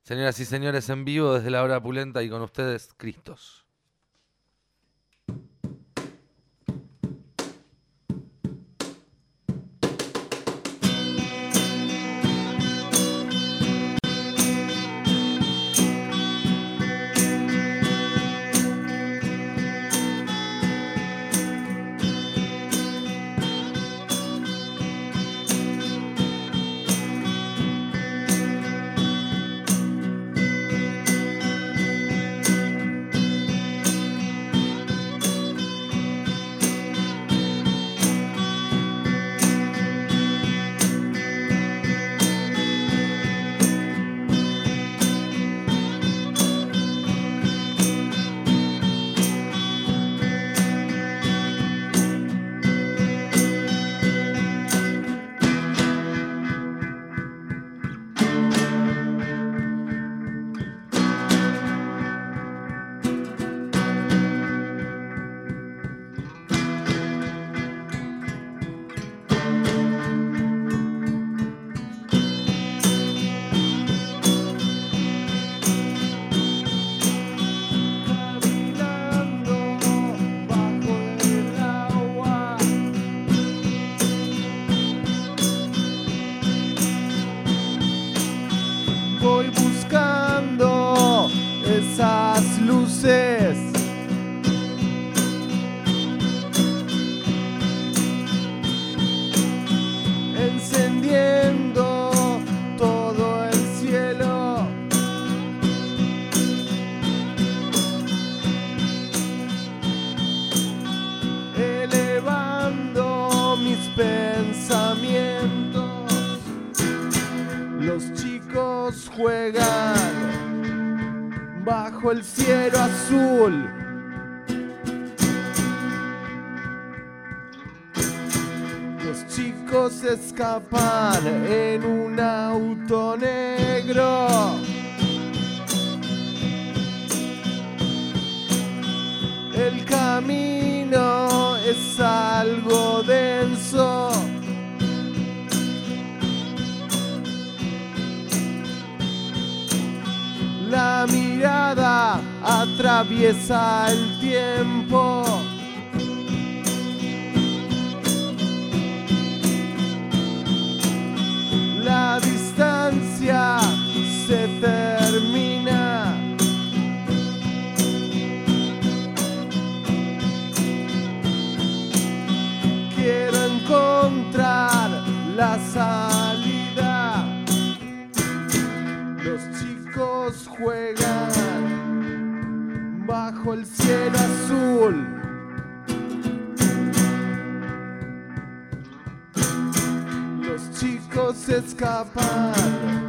Señoras y señores, en vivo desde la hora pulenta y con ustedes, Cristos. Voy buscando esas luces, encendiendo todo el cielo. Elevando mis pensamientos. Los chicos juegan bajo el cielo azul. Los chicos escapan en un auto negro. El camino es algo denso. La mirada atraviesa el tiempo. La distancia se termina. Quiero encontrar la salida. Los chicos juegan bajo el cielo azul. Los chicos escapan.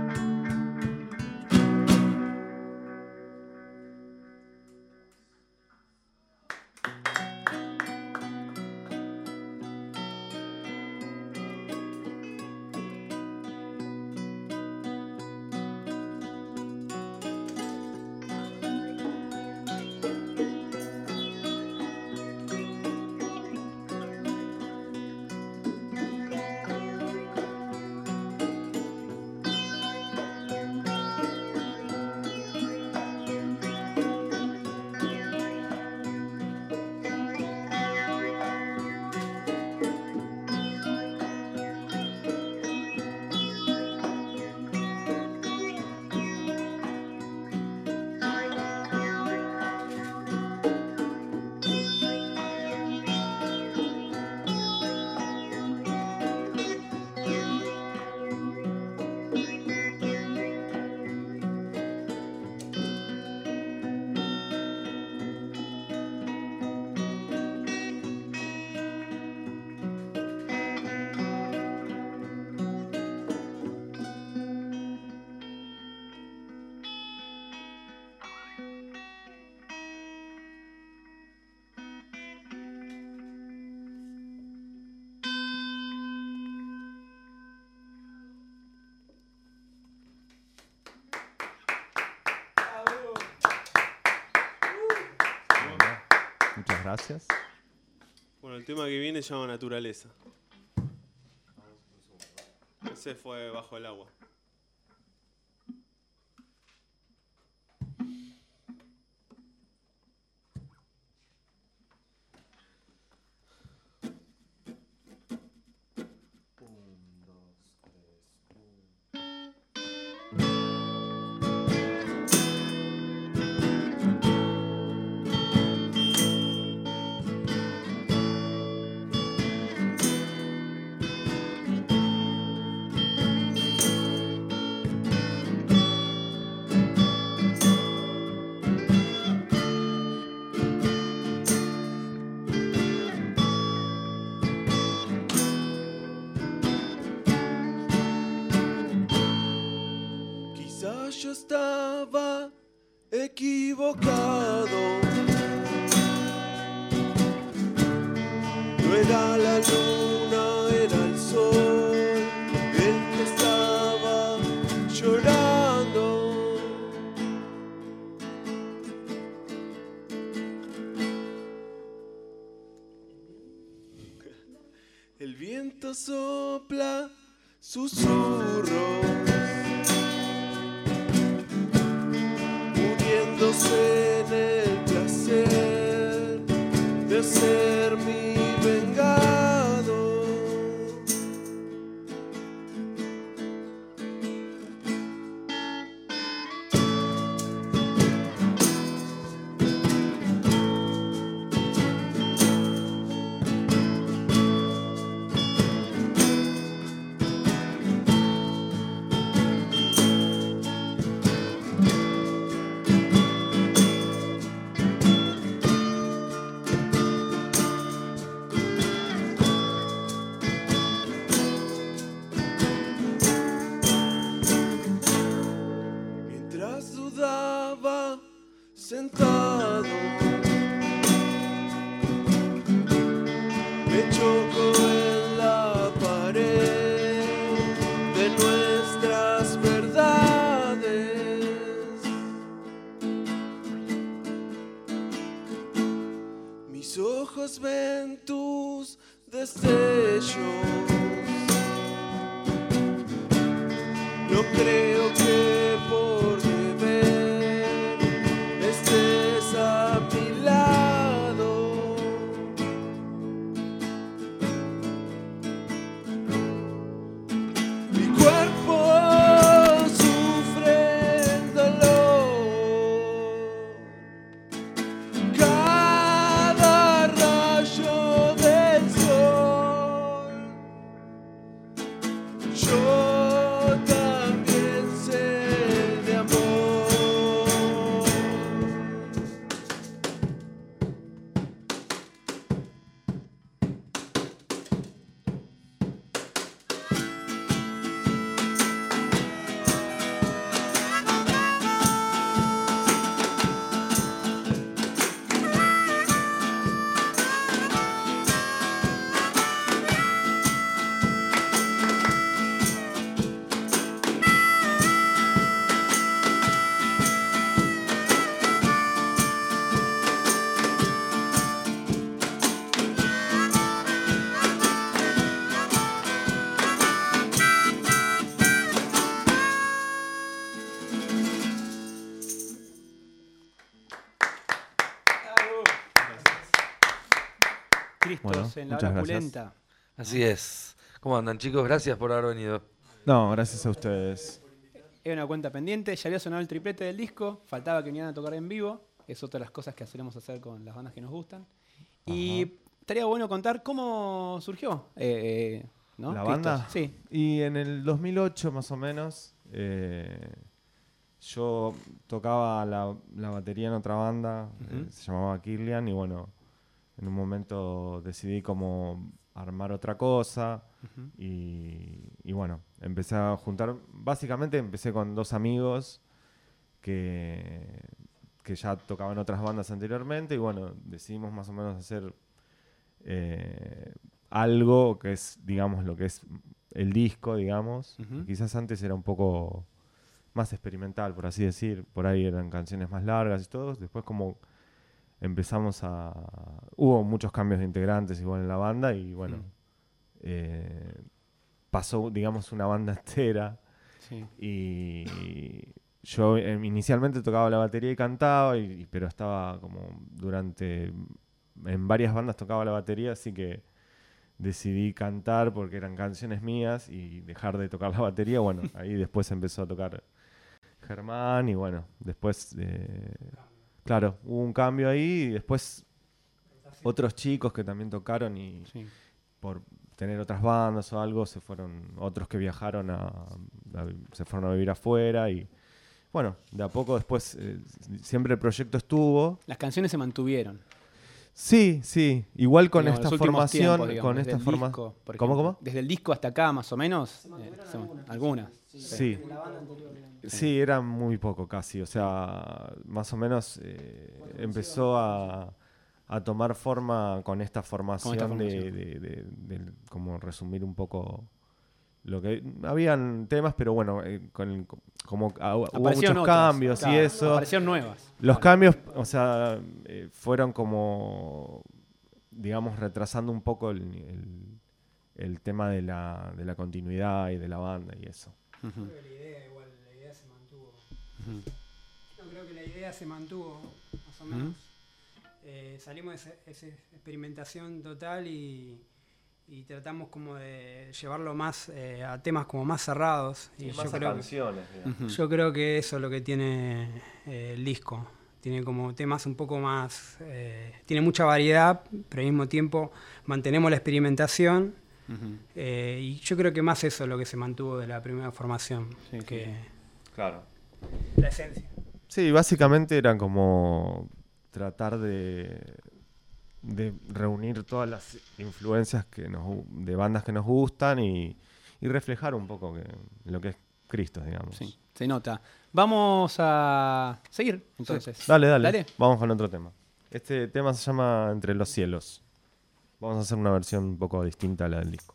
Muchas gracias. Bueno, el tema que viene se llama Naturaleza. Ese fue Bajo el agua. Quizás yo estaba equivocado. No era la luna, era el sol el que estaba llorando. El viento sopla susurros, muriéndose en el placer de ser mi vengado. Sentado, me choco en la pared de nuestras verdades. Mis ojos ven tus destellos. No creo que por deber estés a mi lado. Mi cuerpo sufre dolor. Cada rayo del sol. Yo también sé de amor. Cristos Bueno, en la muchas hora gracias. pulenta. Así es. ¿Cómo andan, chicos? Gracias por haber venido. No, gracias a ustedes. Era una cuenta pendiente, ya había sonado el triplete del disco, faltaba que vinieran a tocar en vivo, es otra de las cosas que solemos hacer con las bandas que nos gustan. Y estaría bueno contar cómo surgió, ¿no? ¿La Cristos. banda? Sí. Y en el 2008 más o menos, yo tocaba la batería en otra banda, Ujú. se llamaba Kirlian, y bueno, en un momento decidí como armar otra cosa. Ujú. Y bueno, empecé a juntar, básicamente empecé con dos amigos que ya tocaban otras bandas anteriormente, y bueno, decidimos más o menos hacer algo que es, digamos, lo que es el disco, digamos. Ujú. Quizás antes era un poco más experimental, por así decir, por ahí eran canciones más largas y todo, después como empezamos hubo muchos cambios de integrantes igual en la banda, y bueno, pasó, digamos, una banda entera, Sí. y yo inicialmente tocaba la batería y cantaba, pero estaba como en varias bandas tocaba la batería, así que decidí cantar porque eran canciones mías y dejar de tocar la batería. Bueno, ahí después empezó a tocar Germán, y bueno, después, claro, hubo un cambio ahí, y después otros chicos que también tocaron, y Sí. por tener otras bandas o algo, otros que viajaron se fueron a vivir afuera, y bueno, de a poco después siempre el proyecto estuvo. Las canciones se mantuvieron. Sí, sí. Igual con Digamos, esta los últimos formación, tiempos, digamos, con desde esta el formación. disco, por ¿Cómo, ejemplo. cómo? Desde el disco hasta acá, más o menos. Algunas. Sí. Sí, era muy poco casi. O sea, más o menos empezó a tomar forma con esta formación, formación. como resumir un poco lo que habían temas, pero bueno, hubo Aparecieron muchos otras, cambios y claro, eso. Aparecieron nuevas. Los Claro. cambios, o sea, fueron como, digamos, retrasando un poco el tema de la continuidad y de la banda y eso. Ujú. Creo que la idea se mantuvo. Ujú. Yo creo que la idea se mantuvo, más o menos. Salimos de esa experimentación total y tratamos como de llevarlo más a temas como más cerrados. Y yo creo que eso es lo que tiene el disco. Tiene como temas un poco más... tiene mucha variedad, pero al mismo tiempo mantenemos la experimentación. Ujú. Y yo creo que más eso es lo que se mantuvo de la primera formación, Sí, que Claro. la esencia. Sí, básicamente era como tratar de reunir todas las influencias de bandas que nos gustan y reflejar un poco lo que es Cristo, digamos. Sí, se nota. Vamos a seguir, entonces. Dale. Vamos con otro tema. Este tema se llama Entre los cielos. Vamos a hacer una versión un poco distinta a la del disco.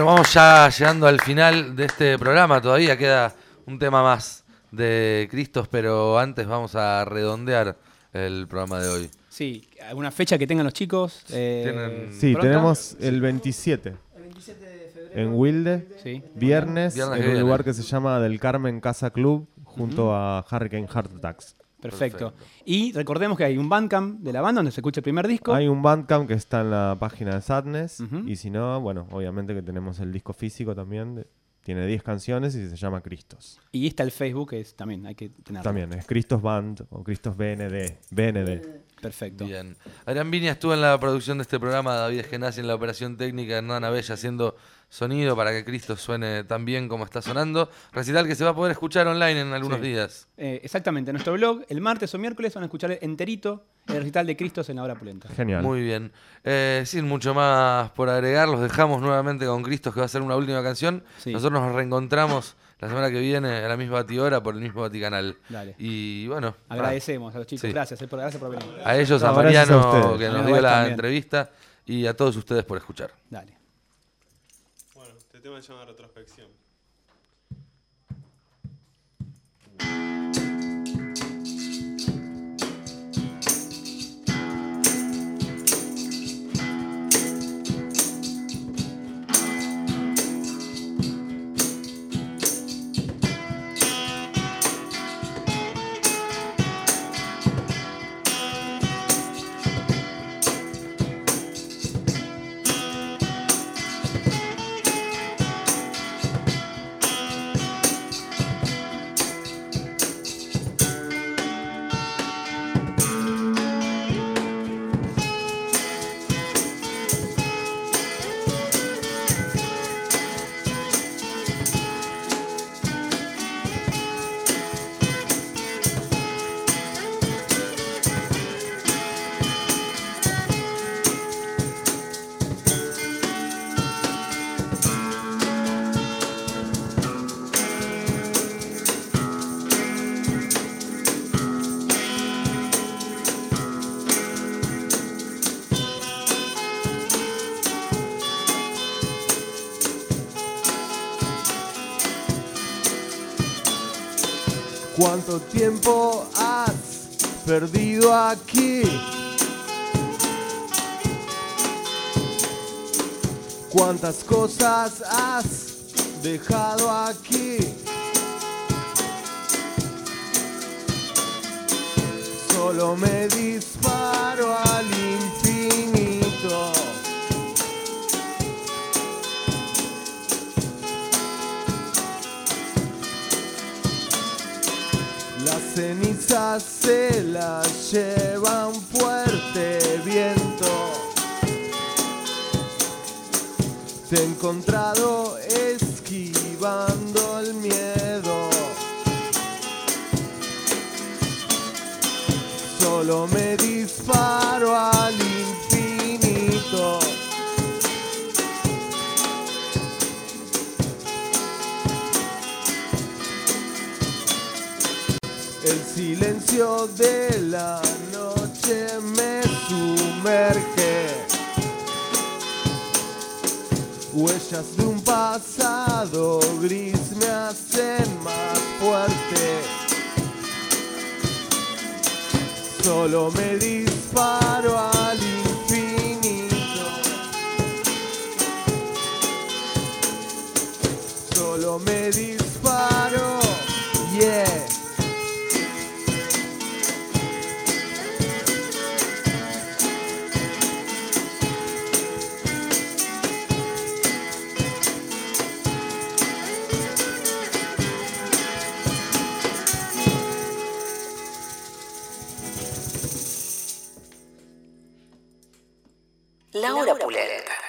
Bueno, vamos ya llegando al final de este programa. Todavía queda un tema más de Cristos, pero antes vamos a redondear el programa de hoy. Sí, ¿alguna fecha que tengan los chicos? Tienen- Sí, ¿pronta? tenemos el 27 El 27 de febrero. en Wilde, Sí. viernes, Viernes en que un viene. lugar que se llama Del Carmen Casa Club, junto a Hurricane Heart Attacks. Perfecto. Perfecto. Y recordemos que hay un bandcamp de la banda donde se escucha el primer disco. Hay un Bandcamp que está en la página de Sadness, Ujú. y si no, bueno, obviamente que tenemos el disco físico también, tiene 10 canciones y se llama Cristos. Y está el Facebook, que es, también hay que tenerlo. También es Cristos Band o Cristos BND. Perfecto. Bien. Adrián Viña estuvo en la producción de este programa, David Eskenazi en la operación técnica, Hernán Abella haciendo sonido para que Cristo suene tan bien como está sonando. Recital que se va a poder escuchar online en algunos Sí. días. Exactamente, en nuestro blog, el martes o miércoles van a escuchar enterito el recital de Cristos en la hora pulenta. Genial. Muy bien. Sin mucho más por agregar, los dejamos nuevamente con Cristos, que va a ser una última canción. Sí. Nosotros nos reencontramos la semana que viene a la misma batidora por el mismo Baticanal. Dale. Y bueno, Agradecemos a los chicos. Sí. Gracias por venir. a ellos, a No, gracias a Mariano ustedes. que A nos los dio dos la también. entrevista y a todos ustedes por escuchar. Dale. Bueno, este tema se llama Retrospección. ¿Cuánto tiempo has perdido aquí? ¿Cuántas cosas has dejado aquí? Solo me disparo al infinito. Las cenizas se las lleva un fuerte viento. Te he encontrado esquivando el miedo. Solo me disparo al infinito. El silencio de la noche me sumerge. Huellas de un pasado gris me hacen más fuerte. Solo me disparo al infinito. Solo me disparo, yeah. La hora pulenta.